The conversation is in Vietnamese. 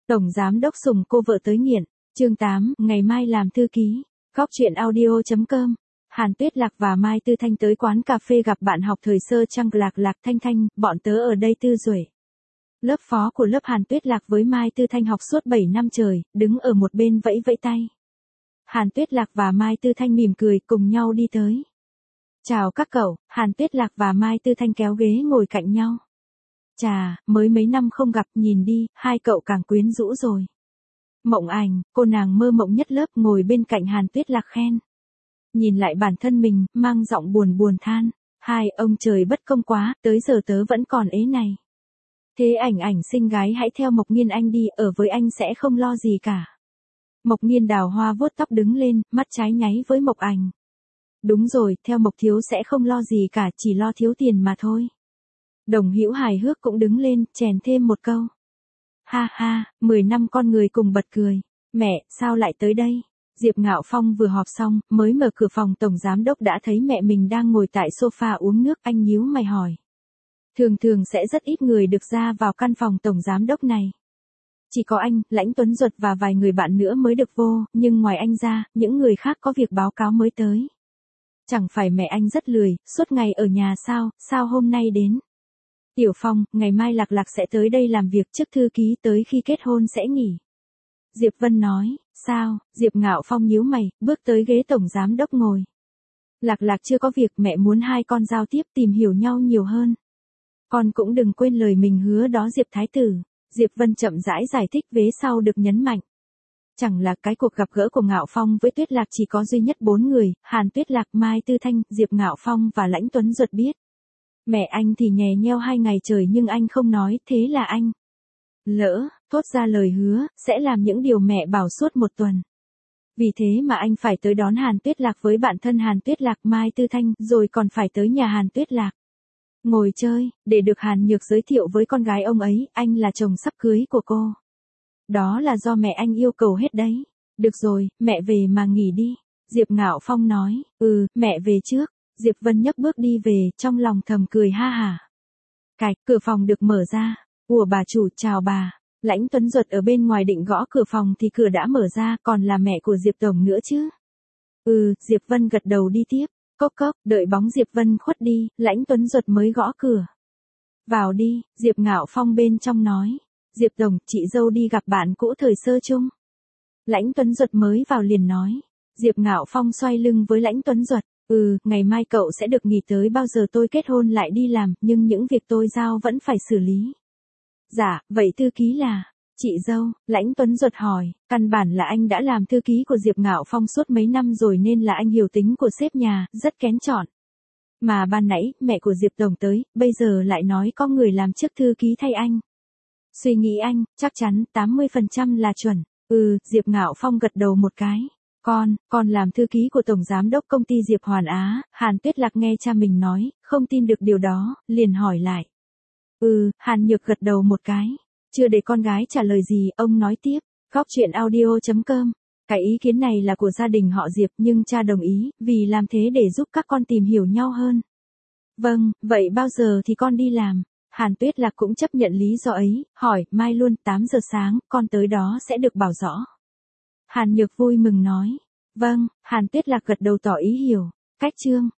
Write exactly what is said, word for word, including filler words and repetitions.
Tổng giám đốc sùng cô vợ tới nghiện. Chương tám, ngày mai làm thư ký. Góc chuyện audio chấm com. Hàn Tuyết Lạc và Mai Tư Thanh tới quán cà phê gặp bạn học thời sơ Trăng Lạc Lạc Thanh Thanh, bọn tớ ở đây Tư Duệ. Lớp phó của lớp Hàn Tuyết Lạc với Mai Tư Thanh học suốt bảy năm trời, đứng ở một bên vẫy vẫy tay. Hàn Tuyết Lạc và Mai Tư Thanh mỉm cười cùng nhau đi tới. Chào các cậu, Hàn Tuyết Lạc và Mai Tư Thanh kéo ghế ngồi cạnh nhau. Chà, mới mấy năm không gặp, nhìn đi, hai cậu càng quyến rũ rồi. Mộng Ảnh, cô nàng mơ mộng nhất lớp ngồi bên cạnh Hàn Tuyết Lạc khen. Nhìn lại bản thân mình, mang giọng buồn buồn than. Hai, ông trời bất công quá, tới giờ tớ vẫn còn ế này. Thế Ảnh Ảnh xinh gái hãy theo Mộc Nghiên anh đi, ở với anh sẽ không lo gì cả. Mộc Nghiên đào hoa vuốt tóc đứng lên, mắt trái nháy với Mộc Ảnh. Đúng rồi, theo Mộc thiếu sẽ không lo gì cả, chỉ lo thiếu tiền mà thôi. Đồng Hữu hài hước cũng đứng lên, chèn thêm một câu. Ha ha, mười năm con người cùng bật cười. Mẹ, sao lại tới đây? Diệp Ngạo Phong vừa họp xong, mới mở cửa phòng tổng giám đốc đã thấy mẹ mình đang ngồi tại sofa uống nước, anh nhíu mày hỏi. Thường thường sẽ rất ít người được ra vào căn phòng tổng giám đốc này. Chỉ có anh, Lãnh Tuấn Duật và vài người bạn nữa mới được vô, nhưng ngoài anh ra, những người khác có việc báo cáo mới tới. Chẳng phải mẹ anh rất lười, suốt ngày ở nhà sao, sao hôm nay đến? Tiểu Phong, ngày mai Lạc Lạc sẽ tới đây làm việc, trước thư ký tới khi kết hôn sẽ nghỉ. Diệp Vân nói, sao? Diệp Ngạo Phong nhíu mày, bước tới ghế tổng giám đốc ngồi. Lạc Lạc chưa có việc, mẹ muốn hai con giao tiếp tìm hiểu nhau nhiều hơn. Con cũng đừng quên lời mình hứa đó Diệp Thái Tử. Diệp Vân chậm rãi giải thích, vế sau được nhấn mạnh. Chẳng là cái cuộc gặp gỡ của Ngạo Phong với Tuyết Lạc chỉ có duy nhất bốn người, Hàn Tuyết Lạc, Mai Tư Thanh, Diệp Ngạo Phong và Lãnh Tuấn Duật biết. Mẹ anh thì nhè nheo hai ngày trời nhưng anh không nói, thế là anh lỡ, thốt ra lời hứa, sẽ làm những điều mẹ bảo suốt một tuần. Vì thế mà anh phải tới đón Hàn Tuyết Lạc với bạn thân Hàn Tuyết Lạc, Mai Tư Thanh, rồi còn phải tới nhà Hàn Tuyết Lạc. Ngồi chơi, để được Hàn Nhược giới thiệu với con gái ông ấy, anh là chồng sắp cưới của cô. Đó là do mẹ anh yêu cầu hết đấy. Được rồi, mẹ về mà nghỉ đi. Diệp Ngạo Phong nói, ừ, mẹ về trước. Diệp Vân nhấc bước đi về, trong lòng thầm cười ha hả. Cạch, cửa phòng được mở ra. Ủa bà chủ, chào bà. Lãnh Tuấn Duật ở bên ngoài định gõ cửa phòng thì cửa đã mở ra, còn là mẹ của Diệp Tổng nữa chứ. Ừ, Diệp Vân gật đầu đi tiếp. Cốc cốc, đợi bóng Diệp Vân khuất đi, Lãnh Tuấn Duật mới gõ cửa. Vào đi, Diệp Ngạo Phong bên trong nói. Diệp Tổng, chị dâu đi gặp bạn cũ thời sơ chung. Lãnh Tuấn Duật mới vào liền nói. Diệp Ngạo Phong xoay lưng với Lãnh Tuấn Duật. Ừ, ngày mai cậu sẽ được nghỉ tới bao giờ tôi kết hôn lại đi làm, nhưng những việc tôi giao vẫn phải xử lý. Dạ, vậy thư ký là, chị dâu, Lãnh Tuấn Duật hỏi, căn bản là anh đã làm thư ký của Diệp Ngạo Phong suốt mấy năm rồi nên là anh hiểu tính của sếp nhà, rất kén chọn. Mà ban nãy, mẹ của Diệp Tổng tới, bây giờ lại nói có người làm chức thư ký thay anh. Suy nghĩ anh, chắc chắn tám mươi phần trăm là chuẩn. Ừ, Diệp Ngạo Phong gật đầu một cái. Con, con làm thư ký của Tổng Giám đốc công ty Diệp Hoàn Á, Hàn Tuyết Lạc nghe cha mình nói, không tin được điều đó, liền hỏi lại. Ừ, Hàn Nhược gật đầu một cái. Chưa để con gái trả lời gì, ông nói tiếp. Góc chuyện audio chấm com. Cái ý kiến này là của gia đình họ Diệp nhưng cha đồng ý, vì làm thế để giúp các con tìm hiểu nhau hơn. Vâng, vậy bao giờ thì con đi làm? Hàn Tuyết Lạc cũng chấp nhận lý do ấy, hỏi, mai luôn, tám giờ sáng, con tới đó sẽ được bảo rõ. Hàn Nhược vui mừng nói. Vâng, Hàn Tuyết Lạc gật đầu tỏ ý hiểu. Cách chương.